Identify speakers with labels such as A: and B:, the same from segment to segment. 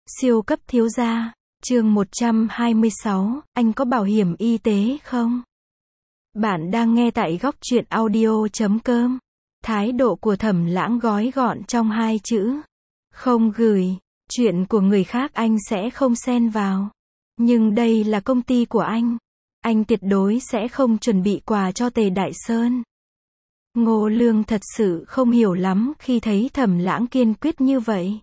A: Siêu cấp thiếu gia, chương 126, anh có bảo hiểm y tế không? Bạn đang nghe tại góc truyện audio.com. Thái độ của Thẩm Lãng gói gọn trong hai chữ. Không gửi, chuyện của người khác anh sẽ không xen vào. Nhưng đây là công ty của anh tuyệt đối sẽ không chuẩn bị quà cho Tề Đại Sơn. Ngô Lương thật sự không hiểu lắm khi thấy Thẩm Lãng kiên quyết như vậy.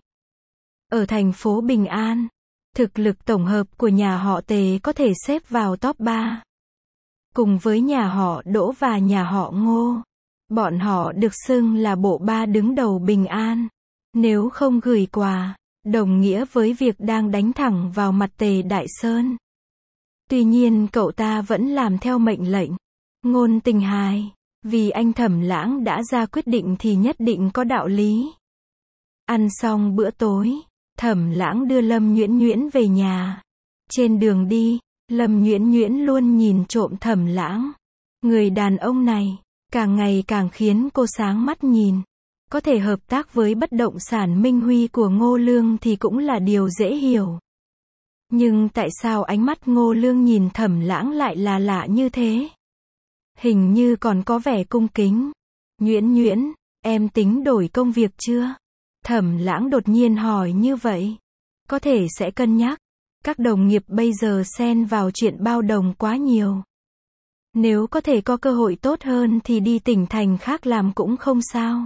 A: Ở thành phố Bình An, thực lực tổng hợp của nhà họ Tề có thể xếp vào top 3. Cùng với nhà họ Đỗ và nhà họ Ngô, bọn họ được xưng là bộ ba đứng đầu Bình An. Nếu không gửi quà, đồng nghĩa với việc đang đánh thẳng vào mặt Tề Đại Sơn. Tuy nhiên cậu ta vẫn làm theo mệnh lệnh. Ngôn Tình Hài, vì anh Thẩm Lãng đã ra quyết định thì nhất định có đạo lý. Ăn xong bữa tối, Thẩm Lãng đưa Lâm Nhuyễn Nhuyễn về nhà. Trên đường đi, Lâm Nhuyễn Nhuyễn luôn nhìn trộm Thẩm Lãng. Người đàn ông này, càng ngày càng khiến cô sáng mắt nhìn. Có thể hợp tác với bất động sản Minh Huy của Ngô Lương thì cũng là điều dễ hiểu. Nhưng tại sao ánh mắt Ngô Lương nhìn Thẩm Lãng lại là lạ như thế? Hình như còn có vẻ cung kính. Nhuyễn Nhuyễn, em tính đổi công việc chưa? Thẩm Lãng đột nhiên hỏi như vậy. Có thể sẽ cân nhắc. Các đồng nghiệp bây giờ xen vào chuyện bao đồng quá nhiều. Nếu có thể có cơ hội tốt hơn thì đi tỉnh thành khác làm cũng không sao.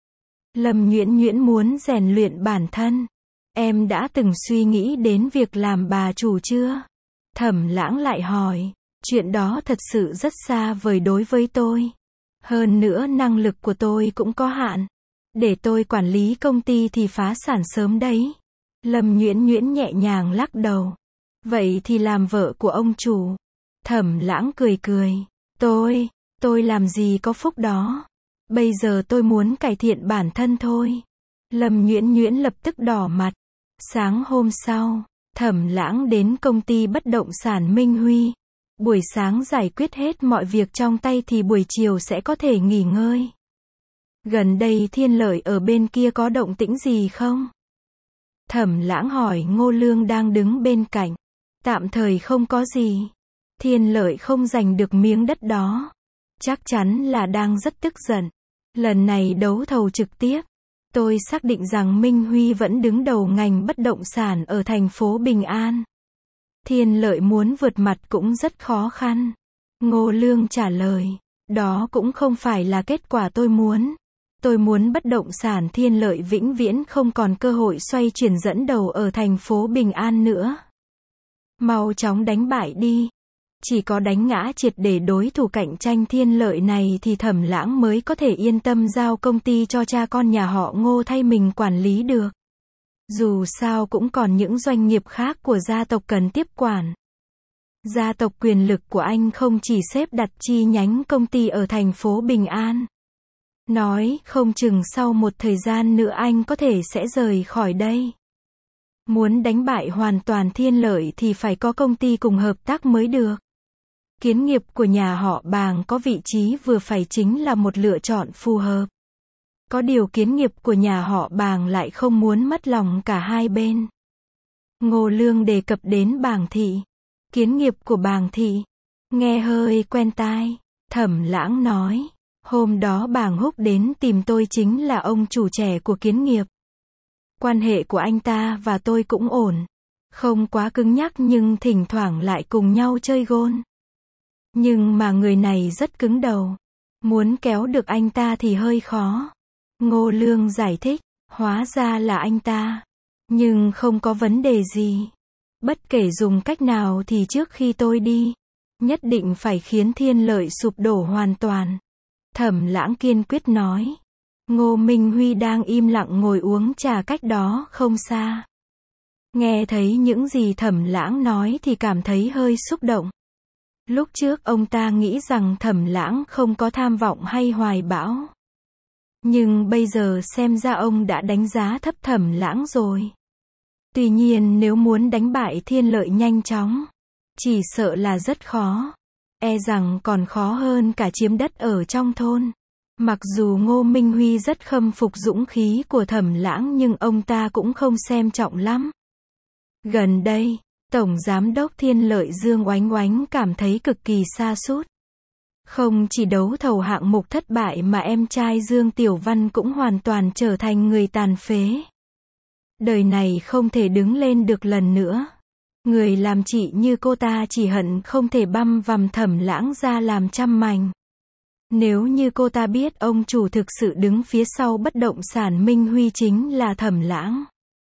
A: Lâm Nhuyễn Nhuyễn muốn rèn luyện bản thân. Em đã từng suy nghĩ đến việc làm bà chủ chưa? Thẩm Lãng lại hỏi. Chuyện đó thật sự rất xa vời đối với tôi. Hơn nữa năng lực của tôi cũng có hạn. Để tôi quản lý công ty thì phá sản sớm đấy. Lâm Nhuyễn Nhuyễn nhẹ nhàng lắc đầu. Vậy thì làm vợ của ông chủ. Thẩm Lãng cười cười. Tôi làm gì có phúc đó. Bây giờ tôi muốn cải thiện bản thân thôi. Lâm Nhuyễn Nhuyễn lập tức đỏ mặt. Sáng hôm sau, Thẩm Lãng đến công ty bất động sản Minh Huy. Buổi sáng giải quyết hết mọi việc trong tay thì buổi chiều sẽ có thể nghỉ ngơi. Gần đây Thiên Lợi ở bên kia có động tĩnh gì không? Thẩm Lãng hỏi Ngô Lương đang đứng bên cạnh. Tạm thời không có gì. Thiên Lợi không giành được miếng đất đó. Chắc chắn là đang rất tức giận. Lần này đấu thầu trực tiếp. Tôi xác định rằng Minh Huy vẫn đứng đầu ngành bất động sản ở thành phố Bình An. Thiên Lợi muốn vượt mặt cũng rất khó khăn. Ngô Lương trả lời. Đó cũng không phải là kết quả tôi muốn. Tôi muốn bất động sản Thiên Lợi vĩnh viễn không còn cơ hội xoay chuyển dẫn đầu ở thành phố Bình An nữa. Mau chóng đánh bại đi. Chỉ có đánh ngã triệt để đối thủ cạnh tranh Thiên Lợi này thì Thẩm Lãng mới có thể yên tâm giao công ty cho cha con nhà họ Ngô thay mình quản lý được. Dù sao cũng còn những doanh nghiệp khác của gia tộc cần tiếp quản. Gia tộc quyền lực của anh không chỉ xếp đặt chi nhánh công ty ở thành phố Bình An. Nói không chừng sau một thời gian nữa anh có thể sẽ rời khỏi đây. Muốn đánh bại hoàn toàn Thiên Lợi thì phải có công ty cùng hợp tác mới được. Kiến nghiệp của nhà họ Bàng có vị trí vừa phải chính là một lựa chọn phù hợp. Có điều kiến nghiệp của nhà họ Bàng lại không muốn mất lòng cả hai bên. Ngô Lương đề cập đến Bàng thị. Kiến nghiệp của Bàng thị. Nghe hơi quen tai. Thẩm Lãng nói. Hôm đó Bàng Húc đến tìm tôi chính là ông chủ trẻ của kiến nghiệp. Quan hệ của anh ta và tôi cũng ổn. Không quá cứng nhắc nhưng thỉnh thoảng lại cùng nhau chơi gôn. Nhưng mà người này rất cứng đầu. Muốn kéo được anh ta thì hơi khó. Ngô Lương giải thích. Hóa ra là anh ta. Nhưng không có vấn đề gì. Bất kể dùng cách nào thì trước khi tôi đi, nhất định phải khiến Thiên Lợi sụp đổ hoàn toàn. Thẩm Lãng kiên quyết nói. Ngô Minh Huy đang im lặng ngồi uống trà cách đó không xa. Nghe thấy những gì Thẩm Lãng nói thì cảm thấy hơi xúc động. Lúc trước ông ta nghĩ rằng Thẩm Lãng không có tham vọng hay hoài bão. Nhưng bây giờ xem ra ông đã đánh giá thấp Thẩm Lãng rồi. Tuy nhiên nếu muốn đánh bại Thiên Lợi nhanh chóng, chỉ sợ là rất khó. E rằng còn khó hơn cả chiếm đất ở trong thôn. Mặc dù Ngô Minh Huy rất khâm phục dũng khí của Thẩm Lãng nhưng ông ta cũng không xem trọng lắm. Gần đây, Tổng Giám đốc Thiên Lợi Dương Oánh Oánh cảm thấy cực kỳ sa sút. Không chỉ đấu thầu hạng mục thất bại mà em trai Dương Tiểu Văn cũng hoàn toàn trở thành người tàn phế. Đời này không thể đứng lên được lần nữa. Người làm chị như cô ta chỉ hận không thể băm vằm Thẩm Lãng ra làm trăm mảnh. Nếu như cô ta biết ông chủ thực sự đứng phía sau bất động sản Minh Huy chính là Thẩm Lãng,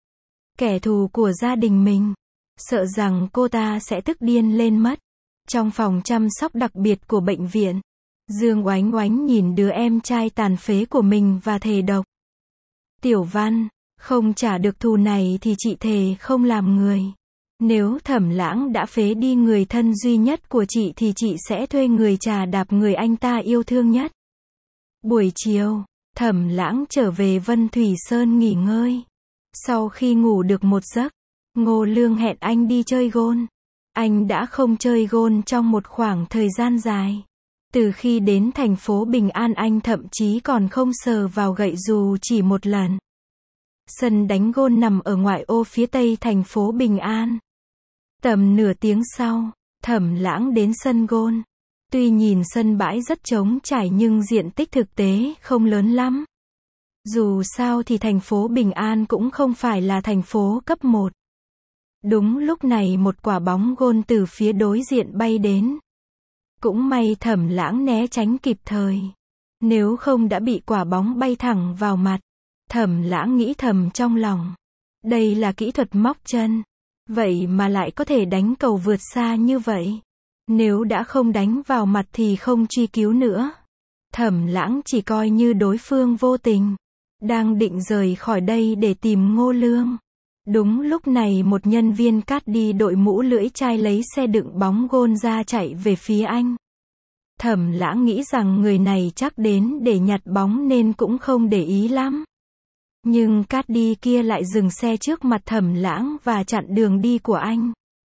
A: kẻ thù của gia đình mình, sợ rằng cô ta sẽ tức điên lên mất. Trong phòng chăm sóc đặc biệt của bệnh viện, Dương Oánh Oánh nhìn đứa em trai tàn phế của mình và thề độc. Tiểu Văn, không trả được thù này thì chị thề không làm người. Nếu Thẩm Lãng đã phế đi người thân duy nhất của chị thì chị sẽ thuê người chà đạp người anh ta yêu thương nhất. Buổi chiều, Thẩm Lãng trở về Vân Thủy Sơn nghỉ ngơi. Sau khi ngủ được một giấc, Ngô Lương hẹn anh đi chơi gôn. Anh đã không chơi gôn trong một khoảng thời gian dài. Từ khi đến thành phố Bình An anh thậm chí còn không sờ vào gậy dù chỉ một lần. Sân đánh gôn nằm ở ngoại ô phía tây thành phố Bình An. Tầm nửa tiếng sau, Thẩm Lãng đến sân gôn. Tuy nhìn sân bãi rất trống trải nhưng diện tích thực tế không lớn lắm. Dù sao thì thành phố Bình An cũng không phải là thành phố cấp 1. Đúng lúc này một quả bóng gôn từ phía đối diện bay đến. Cũng may Thẩm Lãng né tránh kịp thời. Nếu không đã bị quả bóng bay thẳng vào mặt. Thẩm Lãng nghĩ thầm trong lòng. Đây là kỹ thuật móc chân. Vậy mà lại có thể đánh cầu vượt xa như vậy. Nếu đã không đánh vào mặt thì không truy cứu nữa. Thẩm Lãng chỉ coi như đối phương vô tình. Đang định rời khỏi đây để tìm Ngô Lương. Đúng lúc này một nhân viên cát đi đội mũ lưỡi chai lấy xe đựng bóng gôn ra chạy về phía anh. Thẩm Lãng nghĩ rằng người này chắc đến để nhặt bóng nên cũng không để ý lắm. Nhưng cát đi kia lại dừng xe trước mặt Thẩm Lãng và chặn đường đi của anh.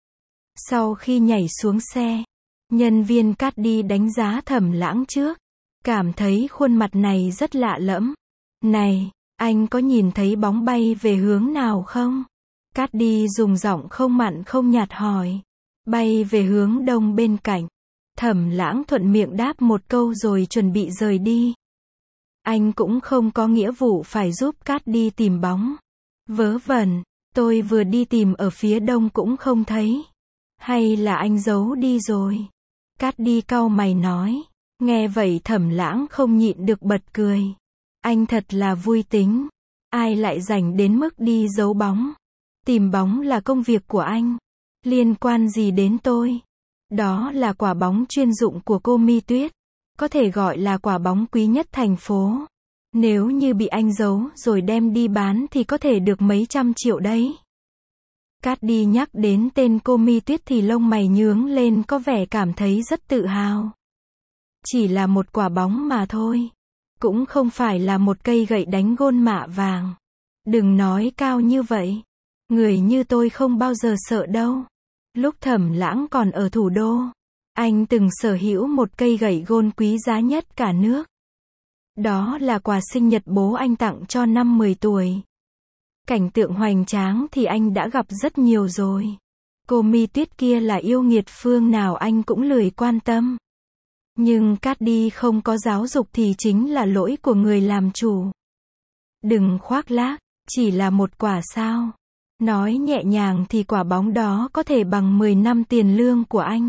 A: Sau khi nhảy xuống xe, nhân viên cát đi đánh giá Thẩm Lãng trước. Cảm thấy khuôn mặt này rất lạ lẫm. Này, anh có nhìn thấy bóng bay về hướng nào không? Cát đi dùng giọng không mặn không nhạt hỏi. Bay về hướng đông bên cạnh. Thẩm Lãng thuận miệng đáp một câu rồi chuẩn bị rời đi. Anh cũng không có nghĩa vụ phải giúp Cát đi tìm bóng. Vớ vẩn, tôi vừa đi tìm ở phía đông cũng không thấy. Hay là anh giấu đi rồi? Cát đi cau mày nói. Nghe vậy Thẩm Lãng không nhịn được bật cười. Anh thật là vui tính. Ai lại rảnh đến mức đi giấu bóng? Tìm bóng là công việc của anh. Liên quan gì đến tôi? Đó là quả bóng chuyên dụng của cô Mi Tuyết. Có thể gọi là quả bóng quý nhất thành phố. Nếu như bị anh giấu rồi đem đi bán thì có thể được mấy trăm triệu đấy. Cát đi nhắc đến tên cô Mi Tuyết thì lông mày nhướng lên có vẻ cảm thấy rất tự hào. Chỉ là một quả bóng mà thôi. Cũng không phải là một cây gậy đánh gôn mạ vàng. Đừng nói cao như vậy. Người như tôi không bao giờ sợ đâu. Lúc Thẩm Lãng còn ở thủ đô, anh từng sở hữu một cây gậy gôn quý giá nhất cả nước. Đó là quà sinh nhật bố anh tặng cho năm 10 tuổi. Cảnh tượng hoành tráng thì anh đã gặp rất nhiều rồi. Cô Mi Tuyết kia là yêu nghiệt phương nào anh cũng lười quan tâm. Nhưng Cát đi không có giáo dục thì chính là lỗi của người làm chủ. Đừng khoác lác, chỉ là một quả sao. Nói nhẹ nhàng thì quả bóng đó có thể bằng 10 năm tiền lương của anh.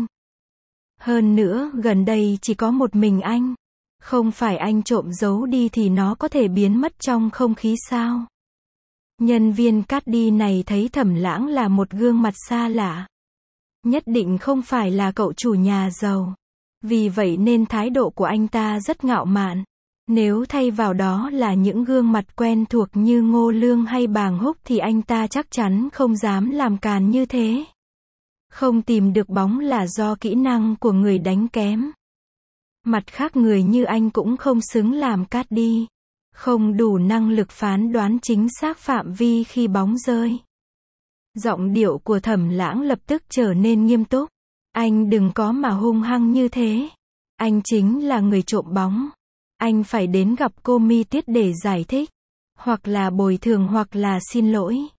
A: Hơn nữa, gần đây chỉ có một mình anh. Không phải anh trộm giấu đi thì nó có thể biến mất trong không khí sao? Nhân viên cát đi này thấy Thẩm Lãng là một gương mặt xa lạ. Nhất định không phải là cậu chủ nhà giàu. Vì vậy nên thái độ của anh ta rất ngạo mạn. Nếu thay vào đó là những gương mặt quen thuộc như Ngô Lương hay Bàng Húc thì anh ta chắc chắn không dám làm càn như thế. Không tìm được bóng là do kỹ năng của người đánh kém. Mặt khác người như anh cũng không xứng làm cát đi. Không đủ năng lực phán đoán chính xác phạm vi khi bóng rơi. Giọng điệu của Thẩm Lãng lập tức trở nên nghiêm túc. Anh đừng có mà hung hăng như thế. Anh chính là người trộm bóng. Anh phải đến gặp cô Mi Tuyết để giải thích. Hoặc là bồi thường hoặc là xin lỗi.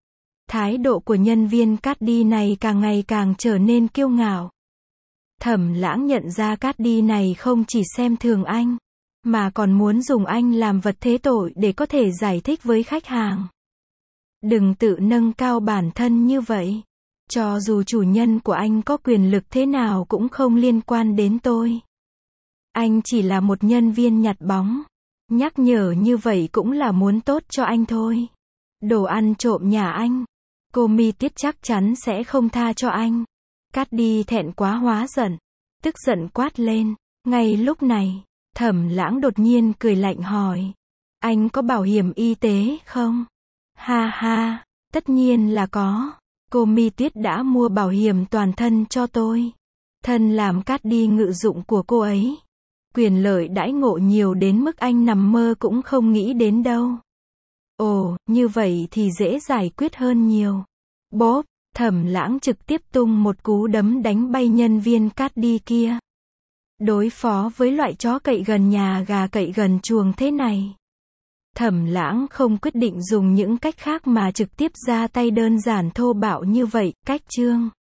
A: Thái độ của nhân viên Cady này càng ngày càng trở nên kiêu ngạo. Thẩm Lãng nhận ra Cady này không chỉ xem thường anh, mà còn muốn dùng anh làm vật thế tội để có thể giải thích với khách hàng. Đừng tự nâng cao bản thân như vậy. Cho dù chủ nhân của anh có quyền lực thế nào cũng không liên quan đến tôi. Anh chỉ là một nhân viên nhặt bóng. Nhắc nhở như vậy cũng là muốn tốt cho anh thôi. Đồ ăn trộm nhà anh. Cô Mi Tuyết chắc chắn sẽ không tha cho anh. Cady thẹn quá hóa giận. Tức giận quát lên. Ngay lúc này, Thẩm Lãng đột nhiên cười lạnh hỏi. Anh có bảo hiểm y tế không? Ha ha, tất nhiên là có. Cô Mi Tuyết đã mua bảo hiểm toàn thân cho tôi. Thân làm Cady ngự dụng của cô ấy. Quyền lợi đãi ngộ nhiều đến mức anh nằm mơ cũng không nghĩ đến đâu. Ồ, như vậy thì dễ giải quyết hơn nhiều. Bốp, Thẩm Lãng trực tiếp tung một cú đấm đánh bay nhân viên Cady kia. Đối phó với loại chó cậy gần nhà gà cậy gần chuồng thế này, Thẩm Lãng không quyết định dùng những cách khác mà trực tiếp ra tay đơn giản thô bạo như vậy. Cách chương